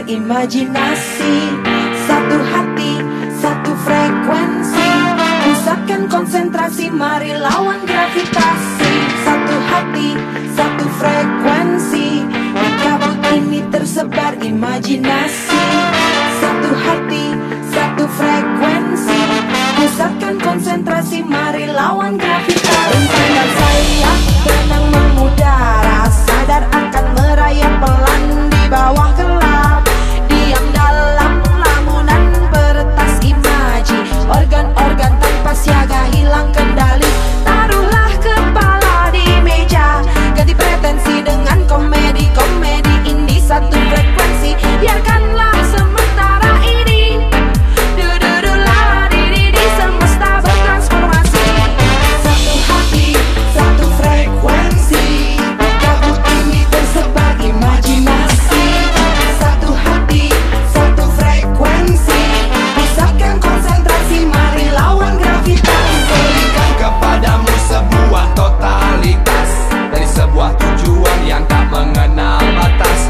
berimajinasi. Satu hati, satu frekuensi, pusatkan konsentrasi, mari lawan gravitasi. Satu hati, satu frekuensi, di kabut ini tersebar imajinasi. Satu hati, satu frekuensi, pusatkan konsentrasi, mari lawan gravitasi. Dengan saya benang mengudara, sadar akan merayap pelan di bawah gelap. Diam dalam lamunan peretas imaji, organ-organ tanpa siaga hilang kendali. Taruhlah kepala di meja, ganti pretensi dengan komedi-komedi indie. Satu frekuensi, biarkanlah sementara ini du-du-du-la di semesta bertransformasi. Satu hati, satu frekuensi, kabut ini tersebar imajinasi. Satu hati, satu frekuensi, pusatkan konsentrasi, mari lawan gravitasi. Berikan kepadamu sebuah totalitas dari sebuah tujuan yang tak mengenal batas.